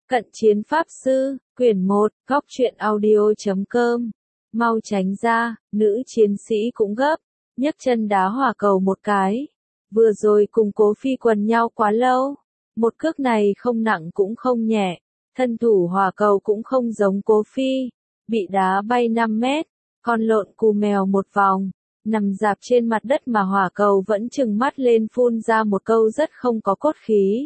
Cận chiến pháp sư, quyển 1, góc truyện audio.com. Mau tránh ra, nữ chiến sĩ cũng gấp, nhấc chân đá hỏa cầu một cái. Vừa rồi cùng Cố Phi quần nhau quá lâu, một cước này không nặng cũng không nhẹ, thân thủ hỏa cầu cũng không giống Cố Phi, bị đá bay 5 mét, con lộn cù mèo một vòng, nằm dạp trên mặt đất mà hỏa cầu vẫn trừng mắt lên phun ra một câu rất không có cốt khí.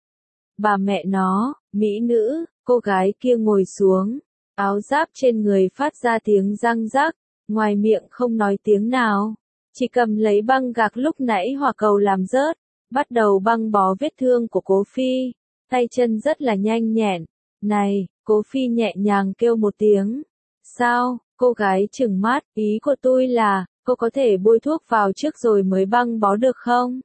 Bà mẹ nó, mỹ nữ, cô gái kia ngồi xuống, áo giáp trên người phát ra tiếng răng rắc, ngoài miệng không nói tiếng nào, chỉ cầm lấy băng gạc lúc nãy hỏa cầu làm rớt, bắt đầu băng bó vết thương của Cố Phi, tay chân rất là nhanh nhẹn. Này, Cố Phi nhẹ nhàng kêu một tiếng. Sao, cô gái trừng mắt, ý của tôi là, cô có thể bôi thuốc vào trước rồi mới băng bó được không?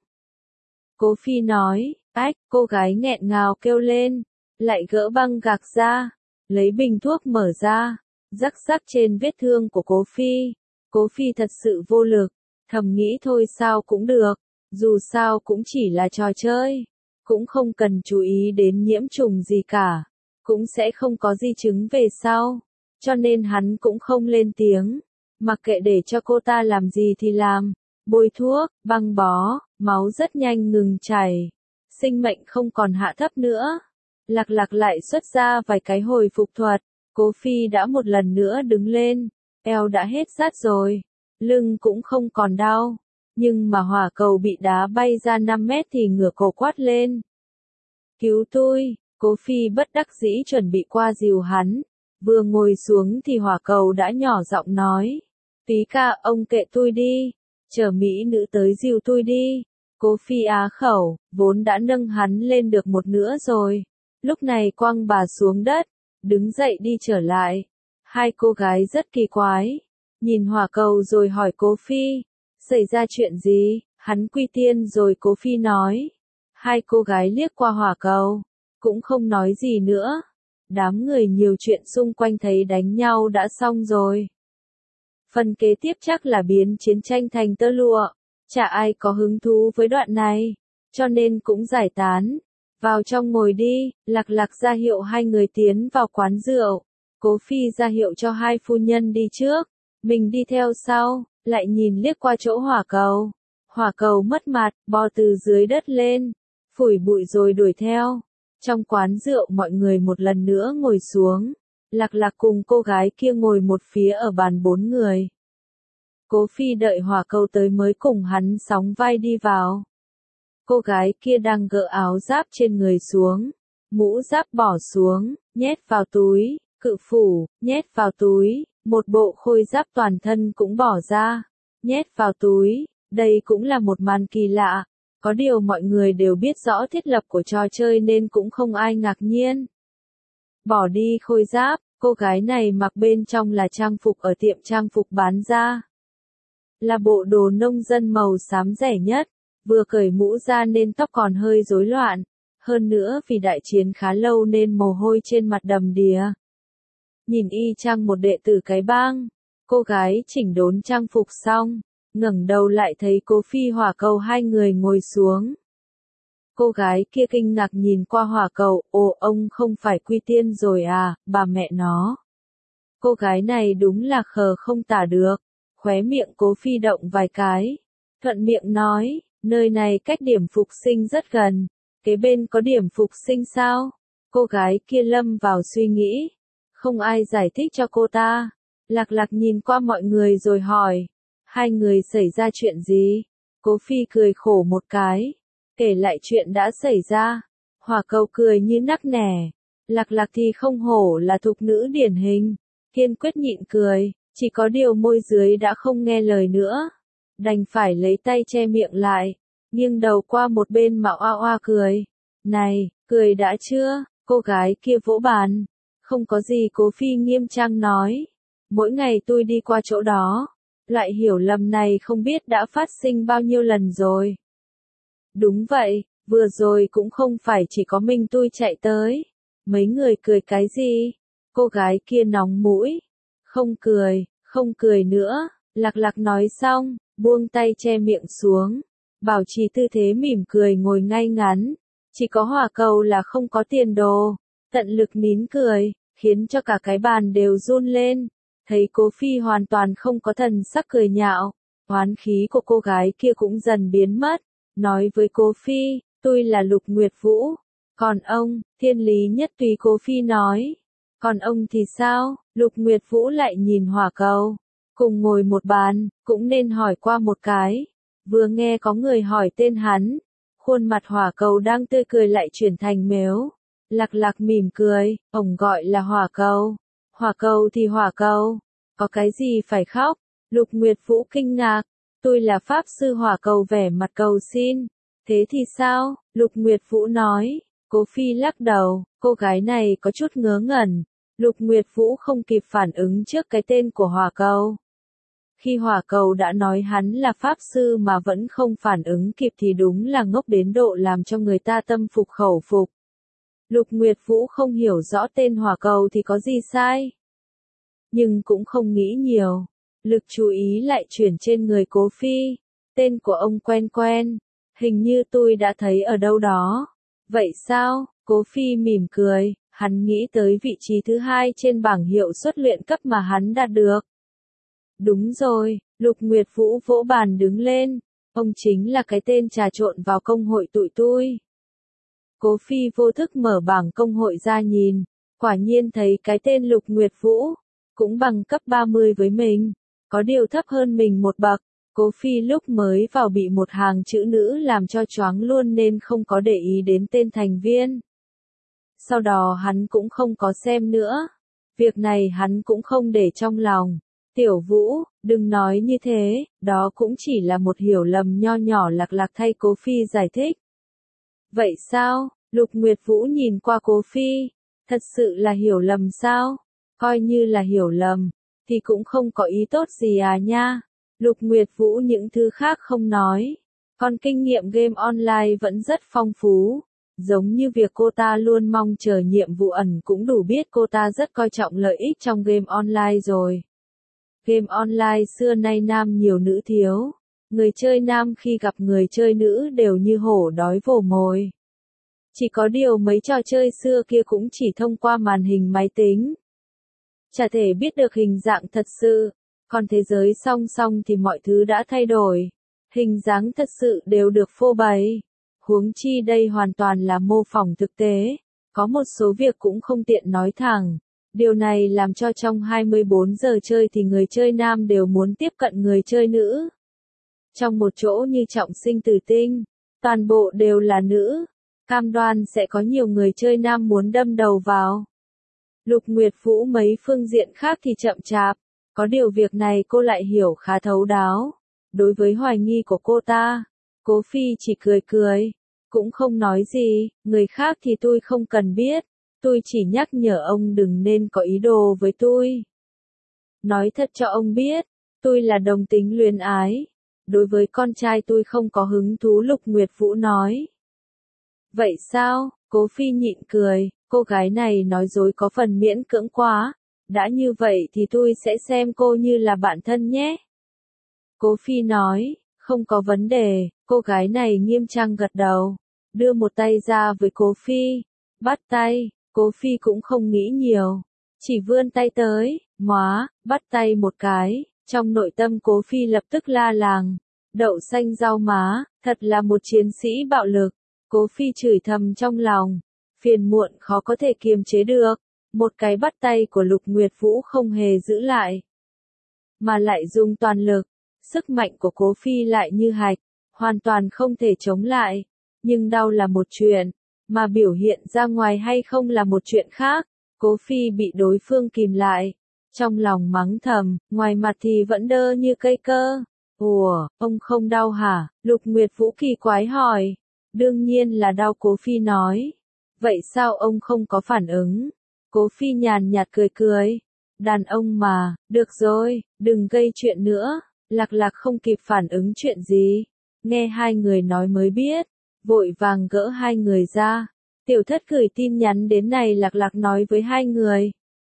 Cố Phi nói, ách, cô gái nghẹn ngào kêu lên, lại gỡ băng gạc ra, lấy bình thuốc mở ra, rắc rắc trên vết thương của Cố Phi. Cố Phi thật sự vô lực, thầm nghĩ thôi sao cũng được, dù sao cũng chỉ là trò chơi, cũng không cần chú ý đến nhiễm trùng gì cả, cũng sẽ không có di chứng về sau, cho nên hắn cũng không lên tiếng, mặc kệ để cho cô ta làm gì thì làm, bôi thuốc, băng bó, máu rất nhanh ngừng chảy, sinh mệnh không còn hạ thấp nữa. Lạc Lạc lại xuất ra vài cái hồi phục thuật, Cố Phi đã một lần nữa đứng lên, eo đã hết rát rồi, lưng cũng không còn đau, nhưng mà hỏa cầu bị đá bay ra 5 mét thì ngửa cổ quát lên. Cứu tôi, Cố Phi bất đắc dĩ chuẩn bị qua dìu hắn, vừa ngồi xuống thì hỏa cầu đã nhỏ giọng nói. Phí ca, ông kệ tôi đi, chờ mỹ nữ tới dìu tôi đi. Cố Phi á khẩu, vốn đã nâng hắn lên được một nửa rồi, lúc này quăng bà xuống đất, đứng dậy đi trở lại. Hai cô gái rất kỳ quái, nhìn hỏa cầu rồi hỏi Cố Phi, xảy ra chuyện gì, hắn quy tiên rồi. Cố Phi nói. Hai cô gái liếc qua hỏa cầu, cũng không nói gì nữa. Đám người nhiều chuyện xung quanh thấy đánh nhau đã xong rồi. Phần kế tiếp chắc là biến chiến tranh thành tơ lụa. Chả ai có hứng thú với đoạn này, cho nên cũng giải tán. Vào trong ngồi đi, Lạc Lạc ra hiệu hai người tiến vào quán rượu. Cố Phi ra hiệu cho hai phu nhân đi trước, mình đi theo sau, lại nhìn liếc qua chỗ hỏa cầu. Hỏa cầu mất mặt, bò từ dưới đất lên, phủi bụi rồi đuổi theo. Trong quán rượu mọi người một lần nữa ngồi xuống. Lạc Lạc cùng cô gái kia ngồi một phía ở bàn 4 người. Cố Phi đợi hỏa cầu tới mới cùng hắn sóng vai đi vào. Cô gái kia đang gỡ áo giáp trên người xuống, mũ giáp bỏ xuống, nhét vào túi, cự phủ, nhét vào túi, một bộ khôi giáp toàn thân cũng bỏ ra, nhét vào túi. Đây cũng là một màn kỳ lạ, có điều mọi người đều biết rõ thiết lập của trò chơi nên cũng không ai ngạc nhiên. Bỏ đi khôi giáp, cô gái này mặc bên trong là trang phục ở tiệm trang phục bán ra. Là bộ đồ nông dân màu xám rẻ nhất, vừa cởi mũ ra nên tóc còn hơi rối loạn, hơn nữa vì đại chiến khá lâu nên mồ hôi trên mặt đầm đìa. Nhìn y chang một đệ tử cái bang, cô gái chỉnh đốn trang phục xong, ngẩng đầu lại thấy Cố Phi hỏa cầu hai người ngồi xuống. Cô gái kia kinh ngạc nhìn qua hỏa cầu, ồ ông không phải quy tiên rồi à, bà mẹ nó. Cô gái này đúng là khờ không tả được, khóe miệng Cố Phi động vài cái, thuận miệng nói, nơi này cách điểm phục sinh rất gần, kế bên có điểm phục sinh sao? Cô gái kia lâm vào suy nghĩ, không ai giải thích cho cô ta. Lạc Lạc nhìn qua mọi người rồi hỏi, hai người xảy ra chuyện gì? Cố Phi cười khổ một cái, kể lại chuyện đã xảy ra. Hỏa cầu cười như nắc nẻ, Lạc Lạc thì không hổ là thục nữ điển hình, kiên quyết nhịn cười, chỉ có điều môi dưới đã không nghe lời nữa, đành phải lấy tay che miệng lại, nghiêng đầu qua một bên mà oa oa cười. Này, cười đã chưa? Cô gái kia vỗ bàn. Không có gì. Cố Phi nghiêm trang nói, mỗi ngày tôi đi qua chỗ đó, loại hiểu lầm này không biết đã phát sinh bao nhiêu lần rồi. Đúng vậy, vừa rồi cũng không phải chỉ có mình tôi chạy tới. Mấy người cười cái gì? Cô gái kia nóng mũi. Không cười nữa. Lạc Lạc nói xong, buông tay che miệng xuống, bảo trì tư thế mỉm cười ngồi ngay ngắn. Chỉ có hỏa cầu là không có tiền đồ. tận lực nín cười, khiến cho cả cái bàn đều run lên. Thấy Cố Phi hoàn toàn không có thần sắc cười nhạo, oán khí của cô gái kia cũng dần biến mất, nói với Cố Phi, tôi là Lục Nguyệt Vũ, còn ông, Thiên Lý Nhất Tùy. Cố Phi nói, còn ông thì sao? Lục Nguyệt Vũ lại nhìn Hỏa Cầu, cùng ngồi một bàn, cũng nên hỏi qua một cái. Vừa nghe có người hỏi tên hắn, khuôn mặt Hỏa Cầu đang tươi cười lại chuyển thành mếu. Lạc Lạc mỉm cười, ông gọi là Hỏa Cầu. Hỏa Cầu thì Hỏa Cầu, có cái gì phải khóc? Lục Nguyệt Vũ kinh ngạc, tôi là Pháp Sư. Hỏa Cầu vẻ mặt cầu xin. Thế thì sao? Lục Nguyệt Vũ nói. Cố Phi lắc đầu, cô gái này có chút ngớ ngẩn. Lục Nguyệt Vũ không kịp phản ứng trước cái tên của Hỏa Cầu. Khi Hỏa Cầu đã nói hắn là Pháp Sư mà vẫn không phản ứng kịp thì đúng là ngốc đến độ làm cho người ta tâm phục khẩu phục. Lục Nguyệt Vũ không hiểu rõ tên Hỏa Cầu thì có gì sai. Nhưng cũng không nghĩ nhiều. Lực chú ý lại chuyển trên người Cố Phi. Tên của ông quen quen. Hình như tôi đã thấy ở đâu đó. Vậy sao? Cố Phi mỉm cười. Hắn nghĩ tới vị trí thứ 2 trên bảng hiệu suất luyện cấp mà hắn đạt được. Đúng rồi, Lục Nguyệt Vũ vỗ bàn đứng lên. Ông chính là cái tên trà trộn vào công hội tụi tôi. Cố Phi vô thức mở bảng công hội ra nhìn. Quả nhiên thấy cái tên Lục Nguyệt Vũ. Cũng bằng cấp 30 với mình. Có điều thấp hơn mình một bậc. Cố Phi lúc mới vào bị một hàng chữ nữ làm cho choáng luôn nên không có để ý đến tên thành viên. Sau đó hắn cũng không có xem nữa. Việc này hắn cũng không để trong lòng. Tiểu Vũ, đừng nói như thế, đó cũng chỉ là một hiểu lầm nho nhỏ. Lạc Lạc thay Cố Phi giải thích. Vậy sao? Lục Nguyệt Vũ nhìn qua Cố Phi. Thật sự là hiểu lầm sao? Coi như là hiểu lầm, thì cũng không có ý tốt gì à nha. Lục Nguyệt Vũ những thứ khác không nói. Còn kinh nghiệm game online vẫn rất phong phú. Giống như việc cô ta luôn mong chờ nhiệm vụ ẩn cũng đủ biết cô ta rất coi trọng lợi ích trong game online rồi. Game online xưa nay nam nhiều nữ thiếu. Người chơi nam khi gặp người chơi nữ đều như hổ đói vồ mồi. Chỉ có điều mấy trò chơi xưa kia cũng chỉ thông qua màn hình máy tính. Chả thể biết được hình dạng thật sự. Còn thế giới song song thì mọi thứ đã thay đổi. Hình dáng thật sự đều được phô bày. Huống chi đây hoàn toàn là mô phỏng thực tế. Có một số việc cũng không tiện nói thẳng. Điều này làm cho trong 24 giờ chơi thì người chơi nam đều muốn tiếp cận người chơi nữ. Trong một chỗ như Trọng Sinh Tử Tinh, toàn bộ đều là nữ. Cam đoan sẽ có nhiều người chơi nam muốn đâm đầu vào. Lục Nguyệt Vũ mấy phương diện khác thì chậm chạp. Có điều việc này cô lại hiểu khá thấu đáo. Đối với hoài nghi của cô ta, Cố Phi chỉ cười cười. Cũng không nói gì, người khác thì tôi không cần biết. Tôi chỉ nhắc nhở ông đừng nên có ý đồ với tôi. Nói thật cho ông biết, tôi là đồng tính luyến ái. Đối với con trai tôi không có hứng thú. Lục Nguyệt Vũ nói. Vậy sao? Cố Phi nhịn cười, cô gái này nói dối có phần miễn cưỡng quá. Đã như vậy thì tôi sẽ xem cô như là bạn thân nhé. Cố Phi nói, không có vấn đề. Cô gái này nghiêm trang gật đầu, đưa một tay ra với Cố Phi, bắt tay. Cố Phi cũng không nghĩ nhiều, chỉ vươn tay tới, móa, bắt tay một cái. Trong nội tâm Cố Phi lập tức la làng, đậu xanh rau má, thật là một chiến sĩ bạo lực. Cố Phi chửi thầm trong lòng, phiền muộn khó có thể kiềm chế được. Một cái bắt tay của Lục Nguyệt Vũ không hề giữ lại, mà lại dùng toàn lực. Sức mạnh của Cố Phi lại như hạch, hoàn toàn không thể chống lại. Nhưng đau là một chuyện, mà biểu hiện ra ngoài hay không là một chuyện khác. Cố Phi bị đối phương kìm lại, trong lòng mắng thầm, ngoài mặt thì vẫn đơ như cây cơ. Ủa, ông không đau hả? Lục Nguyệt Vũ kỳ quái hỏi. Đương nhiên là đau. Cố Phi nói. Vậy sao ông không có phản ứng? Cố Phi nhàn nhạt cười cười. Đàn ông mà, được rồi, đừng gây chuyện nữa. Lạc Lạc không kịp phản ứng chuyện gì. Nghe hai người nói mới biết, vội vàng gỡ hai người ra. Tiểu Thất gửi tin nhắn đến này. Lạc Lạc nói với hai người.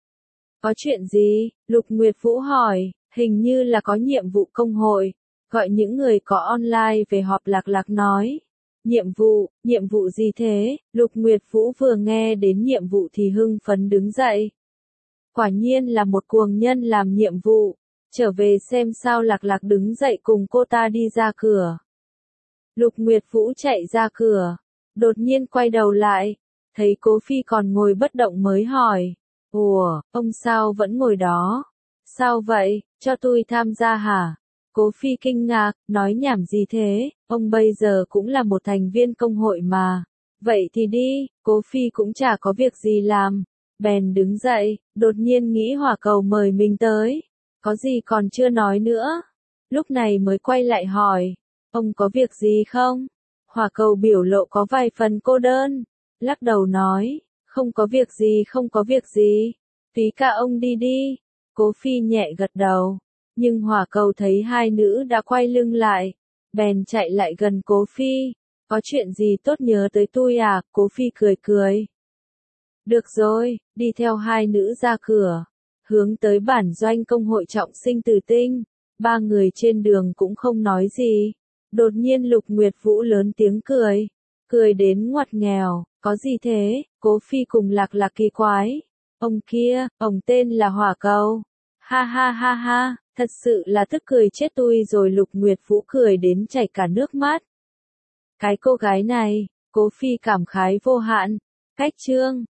Có chuyện gì? Lục Nguyệt Vũ hỏi. Hình như là có nhiệm vụ công hội, gọi những người có online về họp. Lạc Lạc nói. Nhiệm vụ gì thế? Lục Nguyệt Vũ vừa nghe đến nhiệm vụ thì hưng phấn đứng dậy. Quả nhiên là một cuồng nhân làm nhiệm vụ. Trở về xem sao. Lạc Lạc đứng dậy cùng cô ta đi ra cửa. Lục Nguyệt Vũ chạy ra cửa. Đột nhiên quay đầu lại. Thấy Cố Phi còn ngồi bất động mới hỏi. Ủa, ông sao vẫn ngồi đó? Sao vậy, cho tôi tham gia hả? Cố Phi kinh ngạc, nói nhảm gì thế, ông bây giờ cũng là một thành viên công hội mà. Vậy thì đi, Cố Phi cũng chả có việc gì làm. Bèn đứng dậy, đột nhiên nghĩ Hỏa Cầu mời mình tới. Có gì còn chưa nói nữa. Lúc này mới quay lại hỏi, ông có việc gì không? Hỏa Cầu biểu lộ có vài phần cô đơn. Lắc đầu nói, không có việc gì. Tùy cả ông đi đi. Cố Phi nhẹ gật đầu. Nhưng Hỏa Cầu thấy hai nữ đã quay lưng lại. Bèn chạy lại gần Cố Phi. Có chuyện gì tốt nhớ tới tôi à? Cố Phi cười cười. Được rồi, đi theo hai nữ ra cửa. Hướng tới bản doanh công hội Trọng Sinh Tử Tinh. Ba người trên đường cũng không nói gì. Đột nhiên Lục Nguyệt Vũ lớn tiếng cười. Cười đến ngoặt nghèo. Có gì thế? Cố Phi cùng Lạc Lạc kỳ quái. Ông kia, ông tên là Hỏa Cầu. Ha ha ha ha, thật sự là tức cười chết tôi rồi. Lục Nguyệt Vũ cười đến chảy cả nước mắt. Cái cô gái này, Cố Phi cảm khái vô hạn. Cách chương